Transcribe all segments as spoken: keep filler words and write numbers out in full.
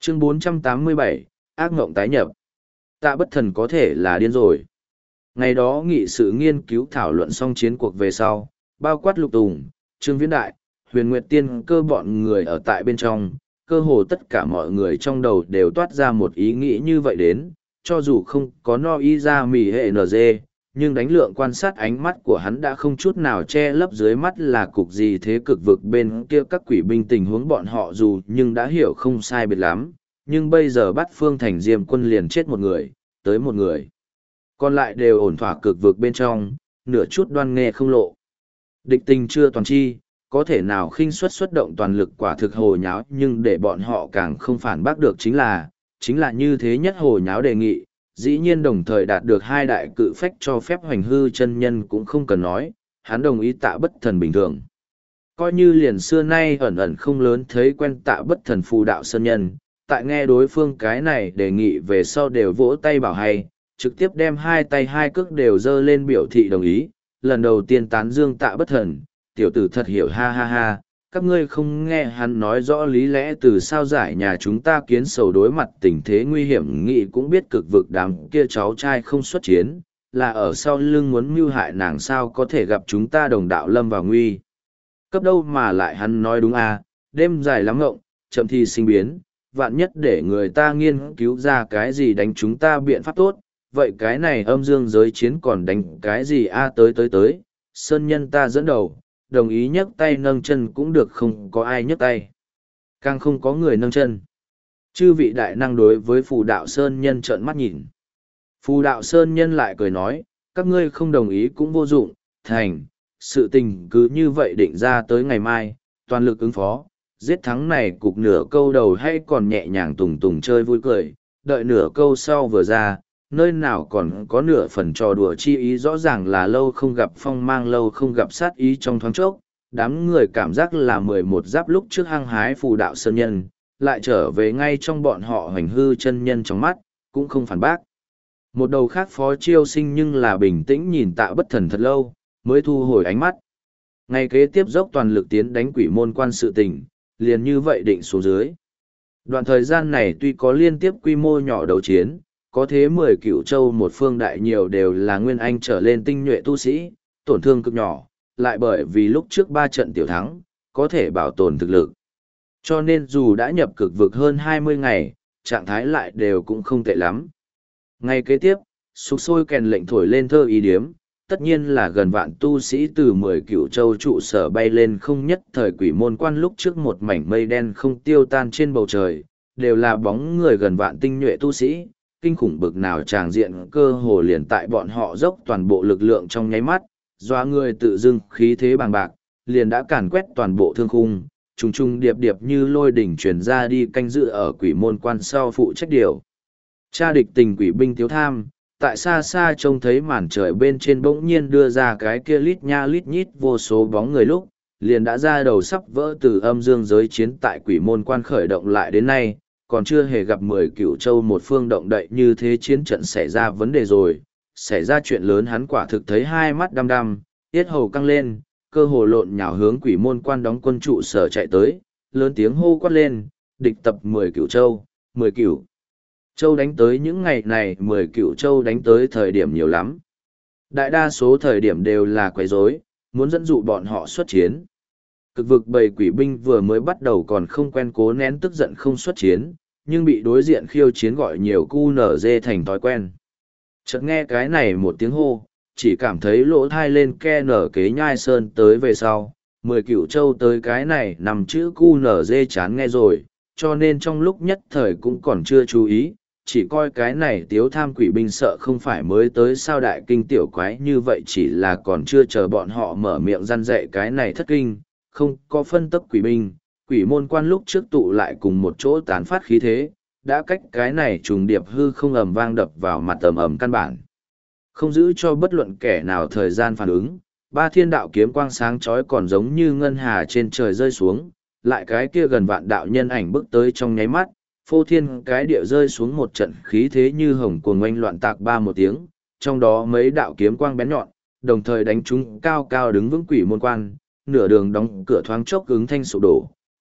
Chương bốn trăm tám mươi bảy, ác ngộng tái nhập. Tạ Bất Thần có thể là điên rồi. Ngày đó nghị sự nghiên cứu thảo luận xong chiến cuộc về sau, bao quát Lục Tùng, Trương Viễn Đại, Huyền Nguyệt Tiên cơ bọn người ở tại bên trong, cơ hồ tất cả mọi người trong đầu đều toát ra một ý nghĩ như vậy đến, cho dù không có no y ra mì hệ en giê, nhưng đánh lượng quan sát ánh mắt của hắn đã không chút nào che lấp dưới mắt là cục gì thế cực vực bên kia các quỷ binh tình huống bọn họ dù nhưng đã hiểu không sai biệt lắm, nhưng bây giờ bắt Phương Thành Diêm quân liền chết một người, tới một người. Còn lại đều ổn thỏa cực vực bên trong, nửa chút đoan nghe không lộ. Địch tình chưa toàn chi, có thể nào khinh suất xuất động toàn lực quả thực hồ nháo, nhưng để bọn họ càng không phản bác được chính là, chính là như thế nhất hồ nháo đề nghị, dĩ nhiên đồng thời đạt được hai đại cự phách cho phép hoành hư chân nhân cũng không cần nói, hắn đồng ý Tạ Bất Thần bình thường. Coi như liền xưa nay ẩn ẩn không lớn thấy quen Tạ Bất Thần phù đạo sơn nhân, tại nghe đối phương cái này đề nghị về sau đều vỗ tay bảo hay, trực tiếp đem hai tay hai cước đều dơ lên biểu thị đồng ý, lần đầu tiên tán dương Tạ Bất Thần, tiểu tử thật hiểu ha ha ha, các ngươi không nghe hắn nói rõ lý lẽ từ sao giải nhà chúng ta kiến sầu đối mặt tình thế nguy hiểm nghị cũng biết cực vực đám kia cháu trai không xuất chiến, là ở sau lưng muốn mưu hại nàng sao có thể gặp chúng ta đồng đạo lâm vào nguy. Cấp đâu mà lại hắn nói đúng à, đêm dài lắm ngộng, chậm thì sinh biến, vạn nhất để người ta nghiên cứu ra cái gì đánh chúng ta biện pháp tốt, vậy cái này âm dương giới chiến còn đánh cái gì a tới tới tới, sơn nhân ta dẫn đầu, đồng ý nhấc tay nâng chân cũng được không có ai nhấc tay. Càng không có người nâng chân. Chư vị đại năng đối với phù đạo sơn nhân trợn mắt nhìn. Phù đạo sơn nhân lại cười nói, các ngươi không đồng ý cũng vô dụng, thành, sự tình cứ như vậy định ra tới ngày mai, toàn lực ứng phó, giết thắng này cục nửa câu đầu hay còn nhẹ nhàng tùng tùng chơi vui cười, đợi nửa câu sau vừa ra, nơi nào còn có nửa phần trò đùa chi ý rõ ràng là lâu không gặp phong mang lâu không gặp sát ý trong thoáng chốc, đám người cảm giác là mười một giáp lúc trước hăng hái phù đạo sơn nhân, lại trở về ngay trong bọn họ hoành hư chân nhân trong mắt, cũng không phản bác. Một đầu khác phó chiêu sinh nhưng là bình tĩnh nhìn Tạ Bất Thần thật lâu, mới thu hồi ánh mắt. Ngày kế tiếp dốc toàn lực tiến đánh quỷ môn quan sự tình, liền như vậy định xuống dưới. Đoạn thời gian này tuy có liên tiếp quy mô nhỏ đấu chiến, có thế mười cửu châu một phương đại nhiều đều là nguyên anh trở lên tinh nhuệ tu sĩ, tổn thương cực nhỏ, lại bởi vì lúc trước ba trận tiểu thắng, có thể bảo tồn thực lực. Cho nên dù đã nhập cực vực hơn hai mươi ngày, trạng thái lại đều cũng không tệ lắm. Ngày kế tiếp, sục sôi kèn lệnh thổi lên thơ ý điếm, tất nhiên là gần vạn tu sĩ từ mười cửu châu trụ sở bay lên không nhất thời quỷ môn quan lúc trước một mảnh mây đen không tiêu tan trên bầu trời, đều là bóng người gần vạn tinh nhuệ tu sĩ, kinh khủng bực nào tràng diện cơ hồ liền tại bọn họ dốc toàn bộ lực lượng trong nháy mắt, doa người tự dưng khí thế bằng bạc, liền đã càn quét toàn bộ thương khung, trùng trùng điệp điệp như lôi đỉnh truyền ra đi canh dự ở quỷ môn quan sau phụ trách điều. Cha địch tình quỷ binh tiếu tham, tại xa xa trông thấy màn trời bên trên bỗng nhiên đưa ra cái kia lít nha lít nhít vô số bóng người lúc, liền đã ra đầu sắp vỡ từ âm dương giới chiến tại quỷ môn quan khởi động lại đến nay, còn chưa hề gặp mười cửu châu một phương động đậy như thế chiến trận xảy ra vấn đề rồi, xảy ra chuyện lớn hắn quả thực thấy hai mắt đăm đăm, tiết hầu căng lên, cơ hồ lộn nhào hướng quỷ môn quan đóng quân trụ sở chạy tới, lớn tiếng hô quát lên, địch tập mười cửu châu, mười cửu châu đánh tới những ngày này mười cửu châu đánh tới thời điểm nhiều lắm. Đại đa số thời điểm đều là quấy rối, muốn dẫn dụ bọn họ xuất chiến. Cực vực bầy quỷ binh vừa mới bắt đầu còn không quen cố nén tức giận không xuất chiến, nhưng bị đối diện khiêu chiến gọi nhiều cu nở dê thành thói quen. Chợt nghe cái này một tiếng hô, chỉ cảm thấy lỗ thai lên ke nở kế nhai sơn tới về sau, mười cửu châu tới cái này nằm chữ cu nở dê chán nghe rồi, cho nên trong lúc nhất thời cũng còn chưa chú ý, chỉ coi cái này tiếu tham quỷ binh sợ không phải mới tới sao đại kinh tiểu quái như vậy chỉ là còn chưa chờ bọn họ mở miệng răn dạy cái này thất kinh, không có phân tấp quỷ binh, quỷ môn quan lúc trước tụ lại cùng một chỗ tán phát khí thế, đã cách cái này trùng điệp hư không ầm vang đập vào mặt ầm ầm căn bản. Không giữ cho bất luận kẻ nào thời gian phản ứng, ba thiên đạo kiếm quang sáng chói còn giống như ngân hà trên trời rơi xuống, lại cái kia gần vạn đạo nhân ảnh bước tới trong nháy mắt, phô thiên cái địa rơi xuống một trận khí thế như hồng cuồng oanh loạn tạc ba một tiếng, trong đó mấy đạo kiếm quang bén nhọn, đồng thời đánh chúng cao cao đứng vững quỷ môn quan, nửa đường đóng cửa thoáng chốc ứng thanh sụp đổ,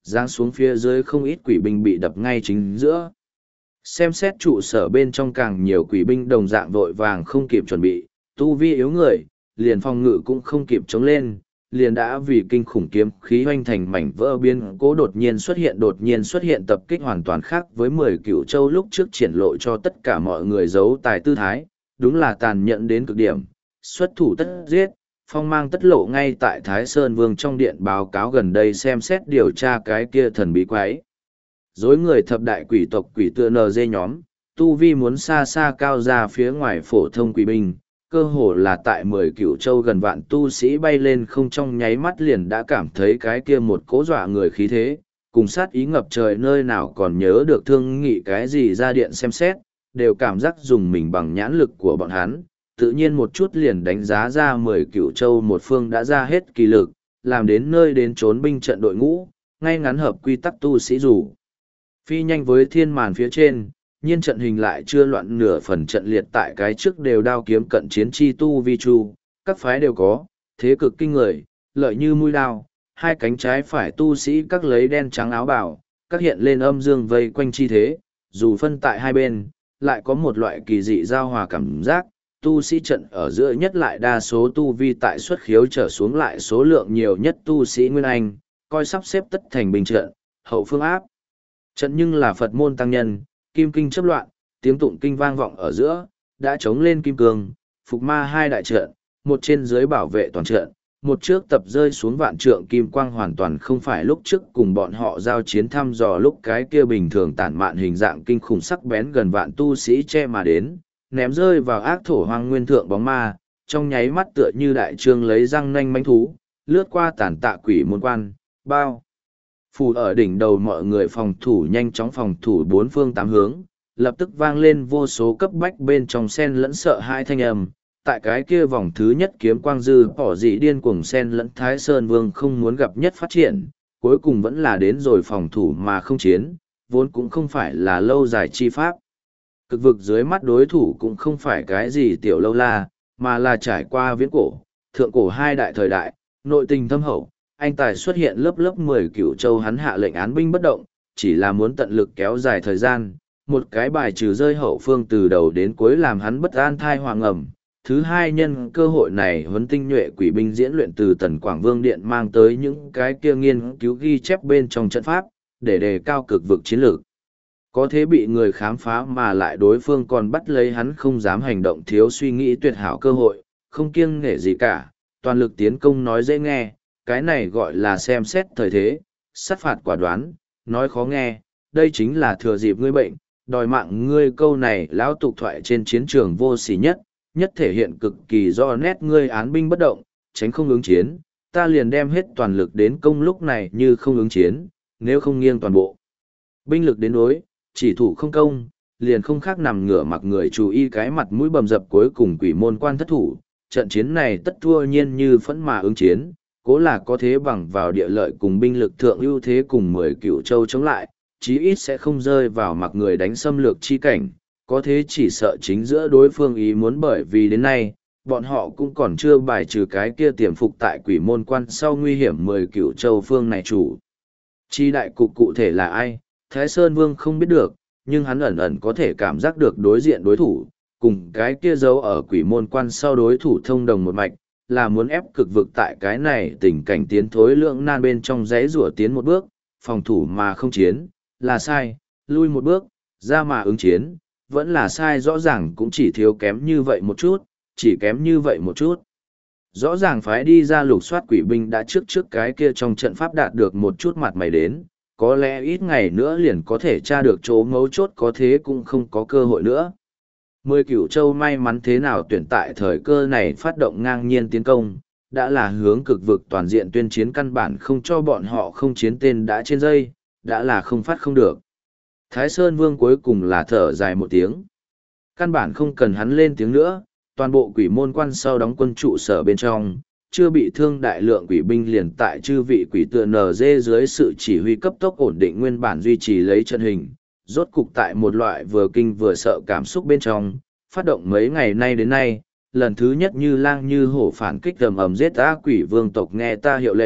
giáng xuống phía dưới không ít quỷ binh bị đập ngay chính giữa. Xem xét trụ sở bên trong càng nhiều quỷ binh đồng dạng vội vàng không kịp chuẩn bị, tu vi yếu người, liền phòng ngự cũng không kịp chống lên, liền đã vì kinh khủng kiếm khí hoành thành mảnh vỡ biến cố đột nhiên xuất hiện đột nhiên xuất hiện tập kích hoàn toàn khác với mười cựu châu lúc trước triển lộ cho tất cả mọi người giấu tài tư thái, đúng là tàn nhẫn đến cực điểm, xuất thủ tất giết, phong mang tất lộ ngay tại Thái Sơn Vương trong điện báo cáo gần đây xem xét điều tra cái kia thần bí quái. Dối người thập đại quỷ tộc quỷ tựa nờ dê nhóm, tu vi muốn xa xa cao ra phía ngoài phổ thông quỷ binh, cơ hồ là tại mười cựu châu gần vạn tu sĩ bay lên không trong nháy mắt liền đã cảm thấy cái kia một cố dọa người khí thế, cùng sát ý ngập trời nơi nào còn nhớ được thương nghị cái gì ra điện xem xét, đều cảm giác dùng mình bằng nhãn lực của bọn hắn, tự nhiên một chút liền đánh giá ra mười cựu châu một phương đã ra hết kỳ lực, làm đến nơi đến trốn binh trận đội ngũ, ngay ngắn hợp quy tắc tu sĩ rủ. Phi nhanh với thiên màn phía trên, nhiên trận hình lại chưa loạn nửa phần trận liệt tại cái trước đều đao kiếm cận chiến chi tu vi chu, các phái đều có, thế cực kinh người, lợi như mũi đao, hai cánh trái phải tu sĩ các lấy đen trắng áo bào, các hiện lên âm dương vây quanh chi thế, dù phân tại hai bên, lại có một loại kỳ dị giao hòa cảm giác, tu sĩ trận ở giữa nhất lại đa số tu vi tại xuất khiếu trở xuống lại số lượng nhiều nhất tu sĩ Nguyên Anh, coi sắp xếp tất thành bình trận, hậu phương áp. Trận nhưng là Phật môn tăng nhân, kim kinh chấp loạn, tiếng tụng kinh vang vọng ở giữa, đã chống lên kim cương, phục ma hai đại trận, một trên dưới bảo vệ toàn trận, một trước tập rơi xuống vạn trượng kim quang hoàn toàn không phải lúc trước cùng bọn họ giao chiến thăm dò lúc cái kia bình thường tản mạn hình dạng kinh khủng sắc bén gần vạn tu sĩ che mà đến, ném rơi vào ác thổ hoang nguyên thượng bóng ma, trong nháy mắt tựa như đại trương lấy răng nanh manh thú, lướt qua tản tạ quỷ môn quan, bao. Phủ ở đỉnh đầu mọi người phòng thủ nhanh chóng phòng thủ bốn phương tám hướng, lập tức vang lên vô số cấp bách bên trong sen lẫn sợ hai thanh âm. Tại cái kia vòng thứ nhất kiếm quang dư bỏ dị điên cuồng sen lẫn Thái Sơn Vương không muốn gặp nhất phát triển, cuối cùng vẫn là đến rồi phòng thủ mà không chiến, vốn cũng không phải là lâu dài chi pháp. Cực vực dưới mắt đối thủ cũng không phải cái gì tiểu lâu la, mà là trải qua viễn cổ, thượng cổ hai đại thời đại, nội tình thâm hậu. Anh tài xuất hiện lớp lớp mười cựu châu hắn hạ lệnh án binh bất động, chỉ là muốn tận lực kéo dài thời gian, một cái bài trừ rơi hậu phương từ đầu đến cuối làm hắn bất an thai hoàng ẩm. Thứ hai nhân cơ hội này huấn tinh nhuệ quỷ binh diễn luyện từ Tần Quảng Vương Điện mang tới những cái kia nghiên cứu ghi chép bên trong trận pháp, để đề cao cực vực chiến lược. Có thế bị người khám phá mà lại đối phương còn bắt lấy hắn không dám hành động thiếu suy nghĩ tuyệt hảo cơ hội, không kiêng nể gì cả, toàn lực tiến công nói dễ nghe. Cái này gọi là xem xét thời thế, sát phạt quả đoán, nói khó nghe, đây chính là thừa dịp ngươi bệnh, đòi mạng ngươi câu này lão tục thoại trên chiến trường vô sỉ nhất, nhất thể hiện cực kỳ rõ nét ngươi án binh bất động, tránh không ứng chiến, ta liền đem hết toàn lực đến công lúc này như không ứng chiến, nếu không nghiêng toàn bộ. Binh lực đến đối, chỉ thủ không công, liền không khác nằm ngửa mặc người chú ý cái mặt mũi bầm dập cuối cùng quỷ môn quan thất thủ, trận chiến này tất thua nhiên như phẫn mà ứng chiến. Cố là có thế bằng vào địa lợi cùng binh lực thượng ưu thế cùng mười cựu châu chống lại, chí ít sẽ không rơi vào mặc người đánh xâm lược chi cảnh, có thế chỉ sợ chính giữa đối phương ý muốn bởi vì đến nay, bọn họ cũng còn chưa bài trừ cái kia tiềm phục tại quỷ môn quan sau nguy hiểm mười cựu châu phương này chủ. Chi đại cục cụ thể là ai, Thái Sơn Vương không biết được, nhưng hắn ẩn ẩn có thể cảm giác được đối diện đối thủ, cùng cái kia giấu ở quỷ môn quan sau đối thủ thông đồng một mạch, là muốn ép cực vực tại cái này tình cảnh tiến thối lượng nan bên trong giấy rủa tiến một bước, phòng thủ mà không chiến, là sai, lui một bước, ra mà ứng chiến, vẫn là sai rõ ràng cũng chỉ thiếu kém như vậy một chút, chỉ kém như vậy một chút. Rõ ràng phái đi ra lục soát quỷ binh đã trước trước cái kia trong trận pháp đạt được một chút mặt mày đến, có lẽ ít ngày nữa liền có thể tra được chỗ mấu chốt có thế cũng không có cơ hội nữa. Mười cửu châu may mắn thế nào tuyển tại thời cơ này phát động ngang nhiên tiến công, đã là hướng cực vực toàn diện tuyên chiến căn bản không cho bọn họ không chiến tên đã trên dây, đã là không phát không được. Thái Sơn Vương cuối cùng là thở dài một tiếng. Căn bản không cần hắn lên tiếng nữa, toàn bộ quỷ môn quan sau đóng quân trụ sở bên trong, chưa bị thương đại lượng quỷ binh liền tại chư vị quỷ tựa nở dê dưới sự chỉ huy cấp tốc ổn định nguyên bản duy trì lấy trận hình, rốt cục tại một loại vừa kinh vừa sợ cảm xúc bên trong, phát động mấy ngày nay đến nay, lần thứ nhất như lang như hổ phản kích ầm ầm giết ác quỷ vương tộc nghe ta hiệu lệnh,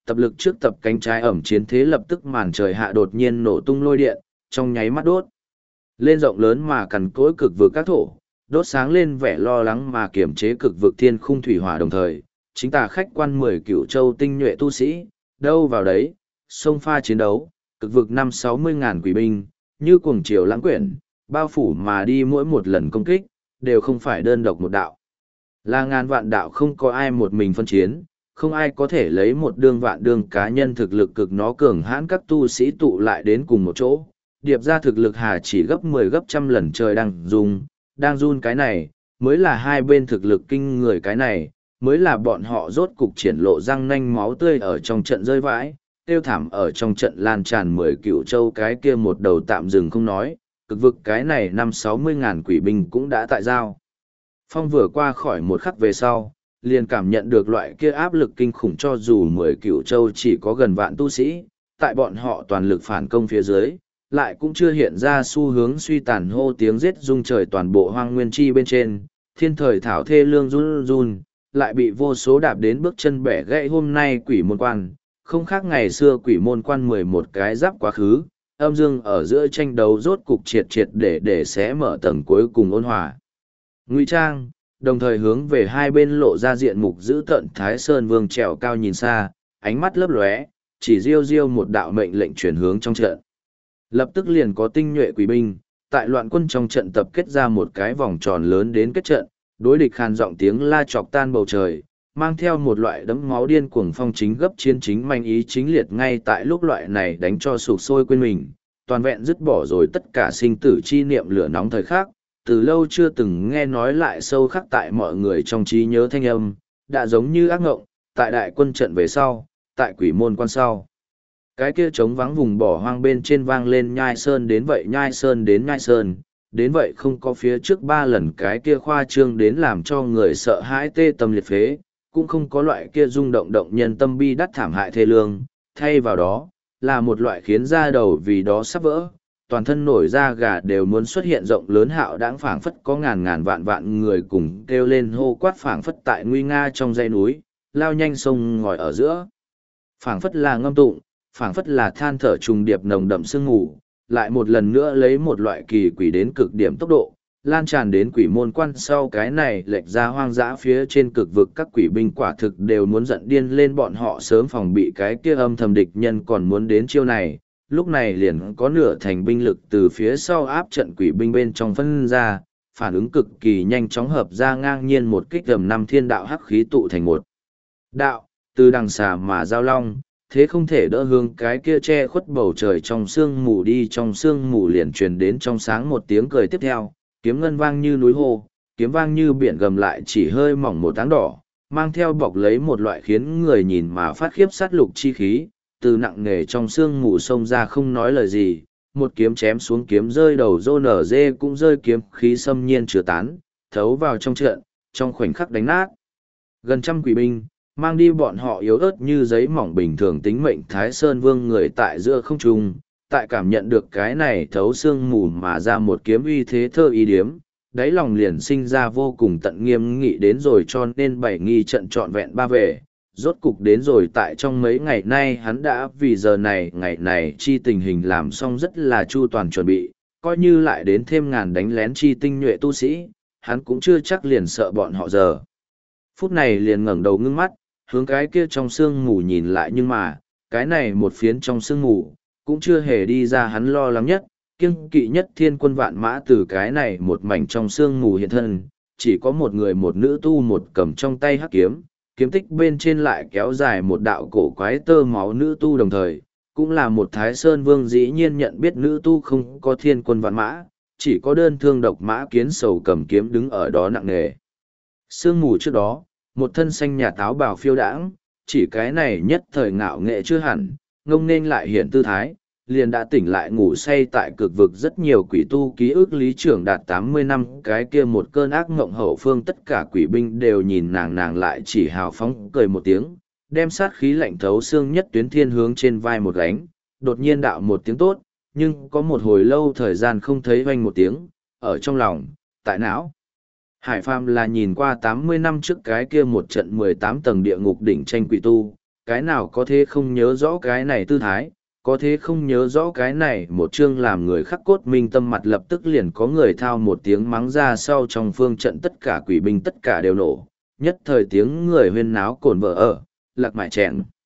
tập lực trước tập cánh trái ẩm chiến thế lập tức màn trời hạ đột nhiên nổ tung lôi điện, trong nháy mắt đốt. Lên rộng lớn mà cằn cỗi cực vực các thổ, đốt sáng lên vẻ lo lắng mà kiểm chế cực vực thiên khung thủy hỏa đồng thời, chính tà khách quan mười cửu châu tinh nhuệ tu sĩ, đâu vào đấy, sông pha chiến đấu, cực vực năm sáu mươi ngàn quỷ binh, như cuồng triều lãng quyển, bao phủ mà đi mỗi một lần công kích, đều không phải đơn độc một đạo. Là ngàn vạn đạo không có ai một mình phân chiến, không ai có thể lấy một đương vạn đương cá nhân thực lực cực nó cường hãn các tu sĩ tụ lại đến cùng một chỗ. Điệp ra thực lực hà chỉ gấp mười gấp trăm lần trời đang dùng, đang run cái này, mới là hai bên thực lực kinh người cái này, mới là bọn họ rốt cục triển lộ răng nanh máu tươi ở trong trận rơi vãi, tiêu thảm ở trong trận lan tràn mười cựu châu cái kia một đầu tạm dừng không nói, cực vực cái này năm sáu mươi ngàn quỷ binh cũng đã tại giao. Phong vừa qua khỏi một khắc về sau, liền cảm nhận được loại kia áp lực kinh khủng cho dù mười cựu châu chỉ có gần vạn tu sĩ, tại bọn họ toàn lực phản công phía dưới, lại cũng chưa hiện ra xu hướng suy tàn hô tiếng giết rung trời toàn bộ hoang nguyên chi bên trên, thiên thời thảo thê lương run run, lại bị vô số đạp đến bước chân bẻ gãy hôm nay quỷ môn quan, không khác ngày xưa quỷ môn quan mười một cái giáp quá khứ, âm dương ở giữa tranh đấu rốt cục triệt triệt để để sẽ mở tầng cuối cùng ôn hòa. Ngụy Trang, đồng thời hướng về hai bên lộ ra diện mục giữ tận Thái Sơn Vương trèo cao nhìn xa, ánh mắt lấp lóe, chỉ riêu riêu một đạo mệnh lệnh chuyển hướng trong trận. Lập tức liền có tinh nhuệ quỷ binh, tại loạn quân trong trận tập kết ra một cái vòng tròn lớn đến kết trận, đối địch khàn giọng tiếng la chọc tan bầu trời, mang theo một loại đấm máu điên cuồng phong chính gấp chiến chính manh ý chính liệt ngay tại lúc loại này đánh cho sụp sôi quên mình, toàn vẹn dứt bỏ rồi tất cả sinh tử chi niệm lửa nóng thời khắc, từ lâu chưa từng nghe nói lại sâu khắc tại mọi người trong trí nhớ thanh âm, đã giống như ác ngộng, tại đại quân trận về sau, tại quỷ môn quan sau. Cái kia trống vắng vùng bỏ hoang bên trên vang lên nhai sơn đến vậy nhai sơn đến nhai sơn, đến vậy không có phía trước ba lần cái kia khoa trương đến làm cho người sợ hãi tê tâm liệt phế, cũng không có loại kia rung động động nhân tâm bi đắt thảm hại thê lương, thay vào đó, là một loại khiến da đầu vì đó sắp vỡ, toàn thân nổi da gà đều muốn xuất hiện rộng lớn hạo đãng phảng phất có ngàn ngàn vạn vạn người cùng kêu lên hô quát phảng phất tại nguy nga trong dãy núi, lao nhanh sông ngòi ở giữa. Phảng phất là ngâm tụng, phảng phất là than thở trùng điệp nồng đậm sương mù, lại một lần nữa lấy một loại kỳ quỷ đến cực điểm tốc độ, lan tràn đến quỷ môn quan sau cái này lệch ra hoang dã phía trên cực vực các quỷ binh quả thực đều muốn giận điên lên bọn họ sớm phòng bị cái kia âm thầm địch nhân còn muốn đến chiêu này, lúc này liền có nửa thành binh lực từ phía sau áp trận quỷ binh bên trong phân ra, phản ứng cực kỳ nhanh chóng hợp ra ngang nhiên một kích gầm năm thiên đạo hắc khí tụ thành một đạo, từ đằng xà mà giao long, thế không thể đỡ hướng cái kia che khuất bầu trời trong sương mù đi trong sương mù liền truyền đến trong sáng một tiếng cười tiếp theo, kiếm ngân vang như núi hồ, kiếm vang như biển gầm lại chỉ hơi mỏng một áng đỏ, mang theo bọc lấy một loại khiến người nhìn mà phát khiếp sát lục chi khí, từ nặng nề trong sương mù xông ra không nói lời gì, một kiếm chém xuống kiếm rơi đầu rô nở dê cũng rơi kiếm khí xâm nhiên chứa tán, thấu vào trong trận, trong khoảnh khắc đánh nát. Gần trăm quỷ binh, mang đi bọn họ yếu ớt như giấy mỏng bình thường tính mệnh Thái Sơn Vương người tại giữa không trung, tại cảm nhận được cái này thấu xương mù mà ra một kiếm uy thế thơ ý điếm, đáy lòng liền sinh ra vô cùng tận nghiêm nghị đến rồi cho nên bảy nghi trận trọn vẹn ba về, rốt cục đến rồi tại trong mấy ngày nay hắn đã vì giờ này ngày này chi tình hình làm xong rất là chu toàn chuẩn bị, coi như lại đến thêm ngàn đánh lén chi tinh nhuệ tu sĩ, hắn cũng chưa chắc liền sợ bọn họ giờ. Phút này liền ngẩng đầu ngưng mắt, hướng cái kia trong sương mù nhìn lại nhưng mà, cái này một phiến trong sương mù, cũng chưa hề đi ra hắn lo lắng nhất, kiêng kỵ nhất thiên quân vạn mã từ cái này một mảnh trong sương mù hiện thân, chỉ có một người một nữ tu một cầm trong tay hắc kiếm, kiếm tích bên trên lại kéo dài một đạo cổ quái tơ máu nữ tu đồng thời, cũng là một Thái Sơn Vương dĩ nhiên nhận biết nữ tu không có thiên quân vạn mã, chỉ có đơn thương độc mã kiến sầu cầm kiếm đứng ở đó nặng nề. Sương mù trước đó, một thân xanh nhà táo bào phiêu đãng, chỉ cái này nhất thời ngạo nghệ chưa hẳn, ngông nên lại hiện tư thái, liền đã tỉnh lại ngủ say tại cực vực rất nhiều quỷ tu ký ức lý trưởng đạt tám mươi năm cái kia một cơn ác mộng hậu phương tất cả quỷ binh đều nhìn nàng nàng lại chỉ hào phóng cười một tiếng, đem sát khí lạnh thấu xương nhất tuyến thiên hướng trên vai một gánh, đột nhiên đạo một tiếng tốt, nhưng có một hồi lâu thời gian không thấy vang một tiếng, ở trong lòng, tại não. Hải Phàm là nhìn qua tám mươi năm trước cái kia một trận mười tám tầng địa ngục đỉnh tranh quỷ tu, cái nào có thế không nhớ rõ cái này tư thái, có thế không nhớ rõ cái này một chương làm người khắc cốt minh tâm mặt lập tức liền có người thao một tiếng mắng ra sau trong phương trận tất cả quỷ binh tất cả đều nổ, nhất thời tiếng người huyên náo cồn vợ ở, lạc mại chèn.